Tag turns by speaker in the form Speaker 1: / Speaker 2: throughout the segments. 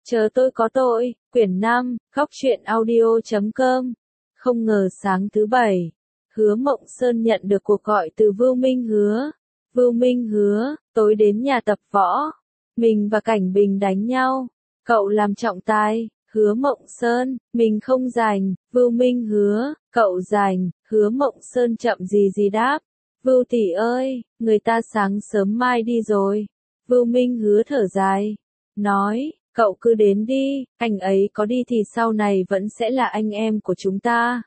Speaker 1: Chờ tôi có tội, quyển 5, Góc truyện audio.com. Không ngờ sáng thứ Bảy, Hứa Mộng Sơn nhận được cuộc gọi từ Vưu Minh Hứa. Vưu Minh Hứa, tối đến nhà tập võ. Mình và Cảnh Bình đánh nhau. Cậu làm trọng tài. Hứa Mộng Sơn, mình không giành. Vưu Minh Hứa, cậu giành. Hứa Mộng Sơn chậm gì đáp. Vưu tỷ ơi, người ta sáng sớm mai đi rồi. Vưu Minh Hứa thở dài. Nói, cậu cứ đến đi, anh ấy có đi thì sau này vẫn sẽ là anh em của chúng ta.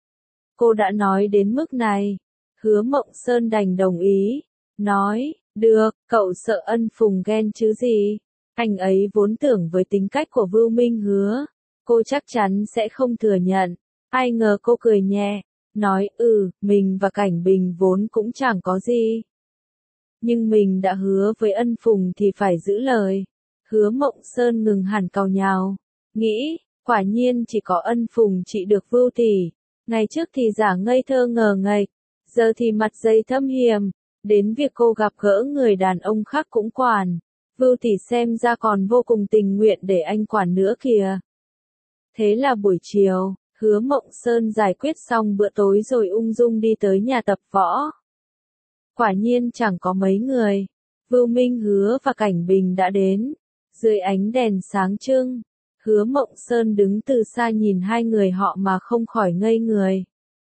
Speaker 1: Cô đã nói đến mức này. Hứa Mộng Sơn đành đồng ý. Nói, được, cậu sợ Ân Phùng ghen chứ gì. Anh ấy vốn tưởng với tính cách của Vưu Minh Hứa, cô chắc chắn sẽ không thừa nhận. Ai ngờ cô cười nhẹ, nói mình và Cảnh Bình vốn cũng chẳng có gì. Nhưng mình đã hứa với Ân Phùng thì phải giữ lời. Hứa Mộng Sơn ngừng hẳn càu nhào, nghĩ, quả nhiên chỉ có Ân Phùng trị được Vưu tỷ. Ngày trước thì giả ngây thơ ngờ nghệch, giờ thì mặt dày thâm hiểm, đến việc cô gặp gỡ người đàn ông khác cũng quản. Vưu tỷ xem ra còn vô cùng tình nguyện để anh quản nữa kìa. Thế là buổi chiều, Hứa Mộng Sơn giải quyết xong bữa tối rồi ung dung đi tới nhà tập võ. Quả nhiên chẳng có mấy người. Vưu Minh Hứa và Cảnh Bình đã đến. Dưới ánh đèn sáng trưng, Hứa Mộng Sơn đứng từ xa nhìn hai người họ mà không khỏi ngây người.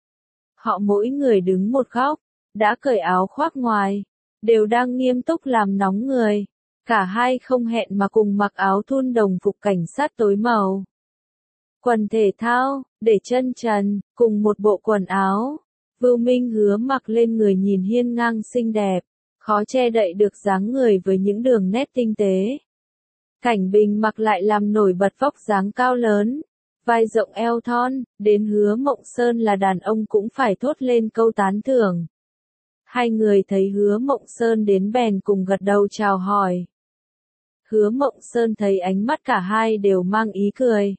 Speaker 1: Họ mỗi người đứng một góc, đã cởi áo khoác ngoài, đều đang nghiêm túc làm nóng người. Cả hai không hẹn mà cùng mặc áo thun đồng phục cảnh sát tối màu. Quần thể thao, để chân trần, cùng một bộ quần áo. Vưu Minh Hứa mặc lên người nhìn hiên ngang xinh đẹp, khó che đậy được dáng người với những đường nét tinh tế. Cảnh Bình mặc lại làm nổi bật vóc dáng cao lớn, vai rộng eo thon, đến Hứa Mộng Sơn là đàn ông cũng phải thốt lên câu tán thưởng. Hai người thấy Hứa Mộng Sơn đến bèn cùng gật đầu chào hỏi. Hứa Mộng Sơn thấy ánh mắt cả hai đều mang ý cười.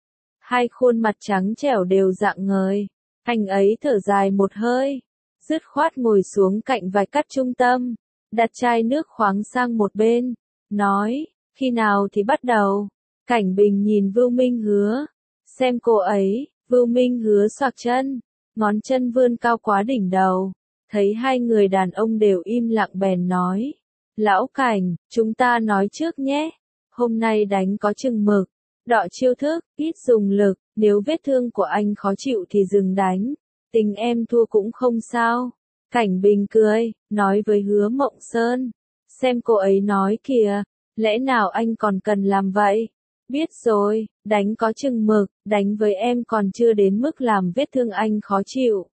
Speaker 1: Hai khuôn mặt trắng trẻo đều rạng ngời. Anh ấy thở dài một hơi, dứt khoát ngồi xuống cạnh vài cắt trung tâm, đặt chai nước khoáng sang một bên, nói, khi nào thì bắt đầu. Cảnh Bình nhìn Vưu Minh Hứa, xem cô ấy. Vưu Minh Hứa xoạc chân, ngón chân vươn cao quá đỉnh đầu, thấy hai người đàn ông đều im lặng bèn nói, lão Cảnh, chúng ta nói trước nhé, hôm nay đánh có chừng mực, đọ chiêu thức, ít dùng lực, nếu vết thương của anh khó chịu thì dừng đánh, tình em thua cũng không sao. Cảnh Bình cười, nói với Hứa Mộng Sơn, xem cô ấy nói kìa, lẽ nào anh còn cần làm vậy? Biết rồi, đánh có chừng mực, đánh với em còn chưa đến mức làm vết thương anh khó chịu.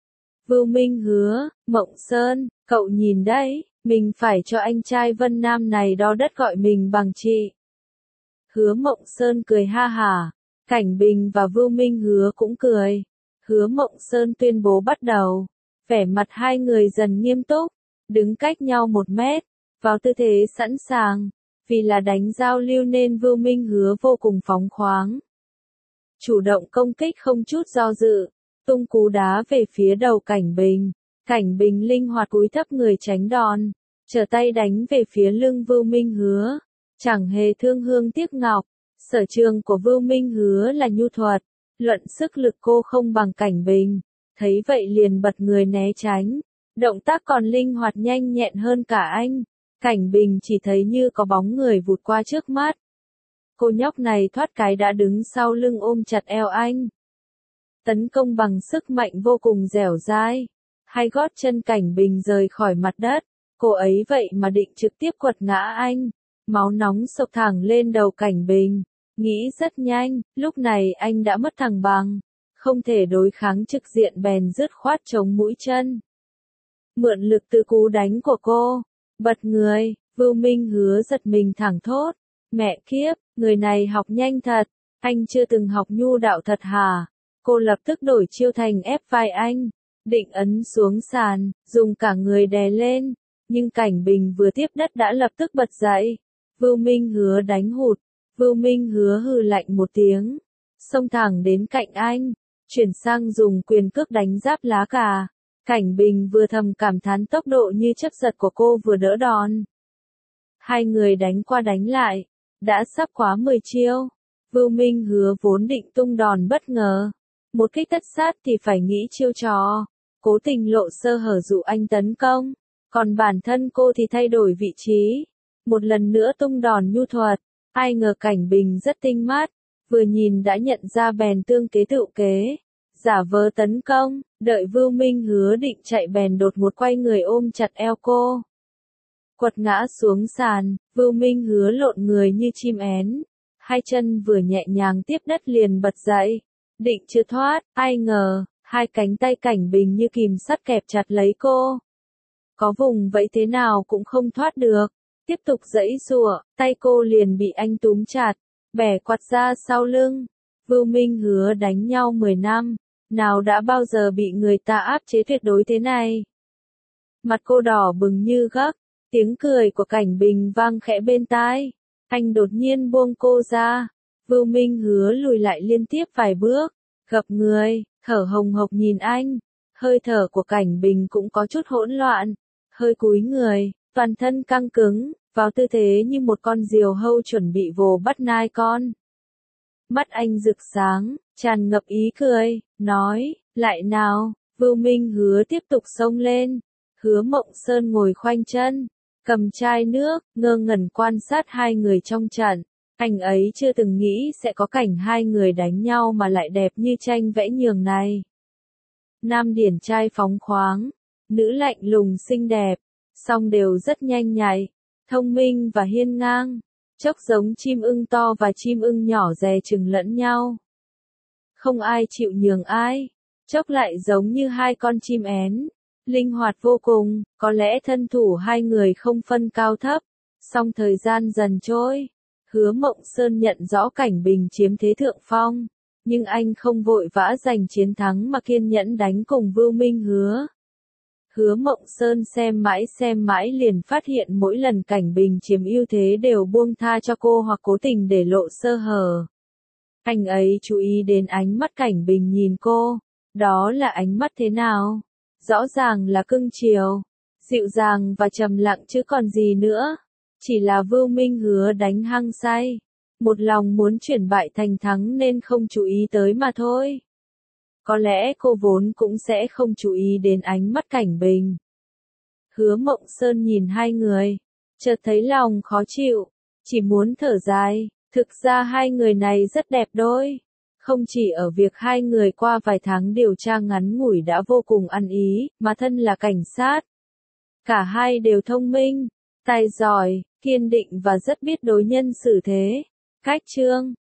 Speaker 1: Vưu Minh Hứa, Mộng Sơn, cậu nhìn đấy, mình phải cho anh trai Vân Nam này đo đất gọi mình bằng chị. Hứa Mộng Sơn cười ha hả, Cảnh Bình và Vưu Minh Hứa cũng cười. Hứa Mộng Sơn tuyên bố bắt đầu, vẻ mặt hai người dần nghiêm túc, đứng cách nhau 1 mét, vào tư thế sẵn sàng. Vì là đánh giao lưu nên Vưu Minh Hứa vô cùng phóng khoáng. Chủ động công kích không chút do dự, tung cú đá về phía đầu Cảnh Bình. Cảnh Bình linh hoạt cúi thấp người tránh đòn, trở tay đánh về phía lưng Vưu Minh Hứa. Chẳng hề thương hương tiếc ngọc, sở trường của Vưu Minh Hứa là nhu thuật, luận sức lực cô không bằng Cảnh Bình. Thấy vậy liền bật người né tránh, động tác còn linh hoạt nhanh nhẹn hơn cả anh. Cảnh Bình chỉ thấy như có bóng người vụt qua trước mắt. Cô nhóc này thoát cái đã đứng sau lưng ôm chặt eo anh. Tấn công bằng sức mạnh vô cùng dẻo dai. Hai gót chân Cảnh Bình rời khỏi mặt đất. Cô ấy vậy mà định trực tiếp quật ngã anh. Máu nóng sộc thẳng lên đầu Cảnh Bình. Nghĩ rất nhanh, lúc này anh đã mất thăng bằng. Không thể đối kháng trực diện bèn dứt khoát chống mũi chân. Mượn lực từ cú đánh của cô. Bật người, Vưu Minh Hứa giật mình thẳng thốt. Mẹ kiếp, người này học nhanh thật, anh chưa từng học nhu đạo thật hả? Cô lập tức đổi chiêu thành ép vai anh, định ấn xuống sàn, dùng cả người đè lên. Nhưng Cảnh Bình vừa tiếp đất đã lập tức bật dậy. Vưu Minh Hứa đánh hụt, Vưu Minh Hứa hừ lạnh một tiếng, xông thẳng đến cạnh anh, chuyển sang dùng quyền cước đánh giáp lá cà. Cảnh Bình vừa thầm cảm thán tốc độ như chớp giật của cô vừa đỡ đòn. Hai người đánh qua đánh lại, Đã sắp quá 10 chiêu. Vưu Minh Hứa vốn định tung đòn bất ngờ. Một kích tất sát thì phải nghĩ chiêu trò. Cố tình lộ sơ hở dụ anh tấn công. Còn bản thân cô thì thay đổi vị trí. Một lần nữa tung đòn nhu thuật. Ai ngờ Cảnh Bình rất tinh mắt. Vừa nhìn đã nhận ra bèn tương kế tựu kế. Giả vờ tấn công, đợi Vưu Minh Hứa định chạy bèn đột ngột quay người ôm chặt eo cô. Quật ngã xuống sàn, Vưu Minh Hứa lộn người như chim én. Hai chân vừa nhẹ nhàng tiếp đất liền bật dậy. Định chưa thoát, ai ngờ, hai cánh tay Cảnh Bình như kìm sắt kẹp chặt lấy cô. Có vùng vẫy thế nào cũng không thoát được. Tiếp tục giãy giụa, tay cô liền bị anh túm chặt, bẻ quạt ra sau lưng. Vưu Minh Hứa đánh nhau 10 năm, nào đã bao giờ bị người ta áp chế tuyệt đối thế này. Mặt cô đỏ bừng như gấc, tiếng cười của Cảnh Bình vang khẽ bên tai. Anh đột nhiên buông cô ra. Vưu Minh Hứa lùi lại liên tiếp vài bước, gập người, thở hồng hộc nhìn anh. Hơi thở của Cảnh Bình cũng có chút hỗn loạn, hơi cúi người, toàn thân căng cứng, vào tư thế như một con diều hâu chuẩn bị vồ bắt nai con. Mắt anh rực sáng, tràn ngập ý cười, nói, lại nào. Vưu Minh Hứa tiếp tục xông lên. Hứa Mộng Sơn ngồi khoanh chân, cầm chai nước, ngơ ngẩn quan sát hai người trong trận. Anh ấy chưa từng nghĩ sẽ có cảnh hai người đánh nhau mà lại đẹp như tranh vẽ nhường này. Nam điển trai phóng khoáng, nữ lạnh lùng xinh đẹp, song đều rất nhanh nhạy, thông minh và hiên ngang. Chốc giống chim ưng to và chim ưng nhỏ dè chừng lẫn nhau. Không ai chịu nhường ai, chốc lại giống như hai con chim én, linh hoạt vô cùng. Có lẽ thân thủ hai người không phân cao thấp, song thời gian dần trôi. Hứa Mộng Sơn nhận rõ Cảnh Bình chiếm thế thượng phong, nhưng anh không vội vã giành chiến thắng mà kiên nhẫn đánh cùng Vưu Minh Hứa. Hứa Mộng Sơn xem mãi liền phát hiện mỗi lần Cảnh Bình chiếm ưu thế đều buông tha cho cô hoặc cố tình để lộ sơ hở. Anh ấy chú ý đến ánh mắt Cảnh Bình nhìn cô, đó là ánh mắt thế nào? Rõ ràng là cưng chiều, dịu dàng và trầm lặng chứ còn gì nữa. Chỉ là Vưu Minh Hứa đánh hăng say, một lòng muốn chuyển bại thành thắng nên không chú ý tới mà thôi. Có lẽ cô vốn cũng sẽ không chú ý đến ánh mắt Cảnh Bình. Hứa Mộng Sơn nhìn hai người, chợt thấy lòng khó chịu, chỉ muốn thở dài. Thực ra hai người này rất đẹp đôi. Không chỉ ở việc hai người qua vài tháng điều tra ngắn ngủi đã vô cùng ăn ý, mà thân là cảnh sát. Cả hai đều thông minh, tài giỏi, kiên định và rất biết đối nhân xử thế. Cách chương